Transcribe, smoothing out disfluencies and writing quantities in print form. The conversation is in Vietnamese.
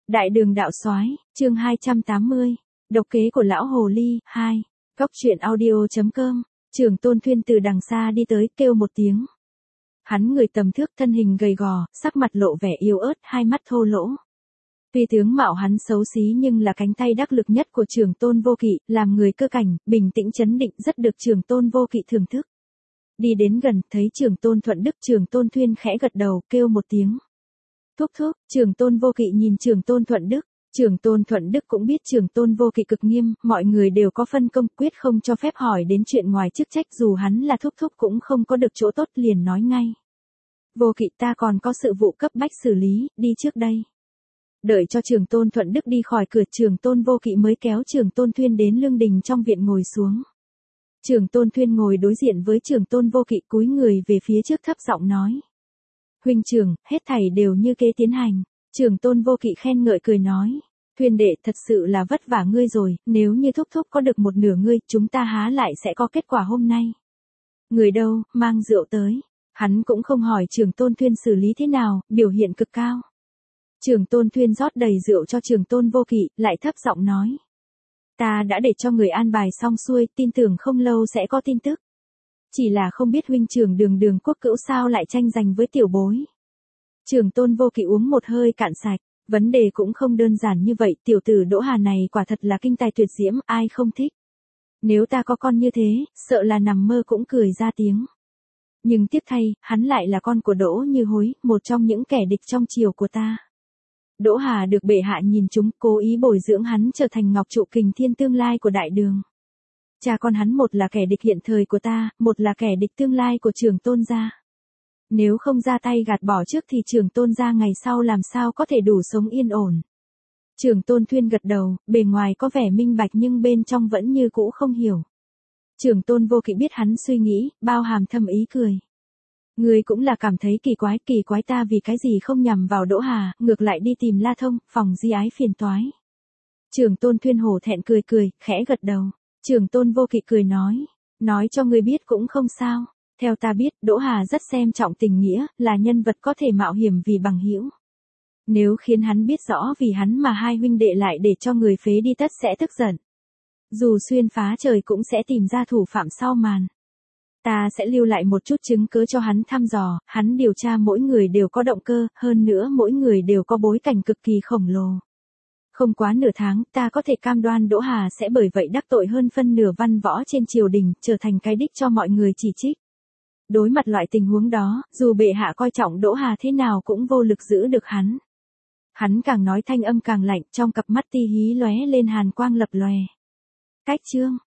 Đại đường đạo soái, chương 280, độc kế của lão hồ ly, 2, Cóc truyện audio.com, Trường Tôn Thuyên từ đằng xa đi tới kêu một tiếng. Hắn người tầm thước thân hình gầy gò, sắc mặt lộ vẻ yếu ớt, hai mắt thô lỗ. Tuy tướng mạo hắn xấu xí nhưng là cánh tay đắc lực nhất của Trường Tôn Vô Kỵ, làm người cơ cảnh, bình tĩnh chấn định rất được Trường Tôn Vô Kỵ thưởng thức. Đi đến gần, thấy Trường Tôn Thuận Đức Trường Tôn Thuyên khẽ gật đầu, kêu một tiếng. Thúc thúc, Trường Tôn Vô Kỵ nhìn Trường Tôn Thuận Đức. Trường Tôn Thuận Đức cũng biết Trường Tôn Vô Kỵ cực nghiêm, mọi người đều có phân công, quyết không cho phép hỏi đến chuyện ngoài chức trách, dù hắn là thúc thúc cũng không có được chỗ tốt, liền nói ngay. Vô Kỵ, ta còn có sự vụ cấp bách xử lý, đi trước đây. Đợi cho Trường Tôn Thuận Đức đi khỏi cửa, Trường Tôn Vô Kỵ mới kéo Trường Tôn Thuyên đến lương đình trong viện ngồi xuống. Trường Tôn Thuyên ngồi đối diện với Trường Tôn Vô Kỵ, cúi người về phía trước thấp giọng nói. Huynh trưởng, hết thảy đều như kế tiến hành. Trường Tôn Vô Kỵ khen ngợi cười nói. Thuyên đệ, thật sự là vất vả ngươi rồi, nếu như thúc thúc có được một nửa ngươi, chúng ta há lại sẽ có kết quả hôm nay. Người đâu, mang rượu tới. Hắn cũng không hỏi Trường Tôn Thuyên xử lý thế nào, biểu hiện cực cao. Trường Tôn Thuyên rót đầy rượu cho Trường Tôn Vô Kỵ, lại thấp giọng nói. Ta đã để cho người an bài xong xuôi, tin tưởng không lâu sẽ có tin tức. Chỉ là không biết huynh trưởng Đường Quốc Cữu sao lại tranh giành với tiểu bối. Trường Tôn Vô Kỵ uống một hơi cạn sạch, vấn đề cũng không đơn giản như vậy, tiểu tử Đỗ Hà này quả thật là kinh tài tuyệt diễm, ai không thích. Nếu ta có con như thế, sợ là nằm mơ cũng cười ra tiếng. Nhưng tiếc thay, hắn lại là con của Đỗ Như Hối, một trong những kẻ địch trong triều của ta. Đỗ Hà được bệ hạ nhìn chúng, cố ý bồi dưỡng hắn trở thành ngọc trụ kình thiên tương lai của đại đường. Cha con hắn một là kẻ địch hiện thời của ta, một là kẻ địch tương lai của Trường Tôn gia. Nếu không ra tay gạt bỏ trước thì Trường Tôn gia ngày sau làm sao có thể đủ sống yên ổn. Trường Tôn Thuyên gật đầu, bề ngoài có vẻ minh bạch nhưng bên trong vẫn như cũ không hiểu. Trường Tôn Vô Kỵ biết hắn suy nghĩ, bao hàm thâm ý cười. Ngươi cũng là cảm thấy kỳ quái ta vì cái gì không nhằm vào Đỗ Hà, ngược lại đi tìm La Thông, phòng di ái phiền toái. Trường Tôn Thuyên hổ thẹn cười, khẽ gật đầu. Trường Tôn Vô Kỵ cười nói cho ngươi biết cũng không sao. Theo ta biết, Đỗ Hà rất xem trọng tình nghĩa, là nhân vật có thể mạo hiểm vì bằng hữu. Nếu khiến hắn biết rõ vì hắn mà hai huynh đệ lại để cho người phế đi tất sẽ tức giận. Dù xuyên phá trời cũng sẽ tìm ra thủ phạm sau màn. Ta sẽ lưu lại một chút chứng cứ cho hắn thăm dò, hắn điều tra mỗi người đều có động cơ, hơn nữa mỗi người đều có bối cảnh cực kỳ khổng lồ. Không quá nửa tháng, ta có thể cam đoan Đỗ Hà sẽ bởi vậy đắc tội hơn phân nửa văn võ trên triều đình, trở thành cái đích cho mọi người chỉ trích. Đối mặt loại tình huống đó, dù bệ hạ coi trọng Đỗ Hà thế nào cũng vô lực giữ được hắn. Hắn càng nói thanh âm càng lạnh, trong cặp mắt ti hí lóe lên hàn quang lập lòe. Cách chương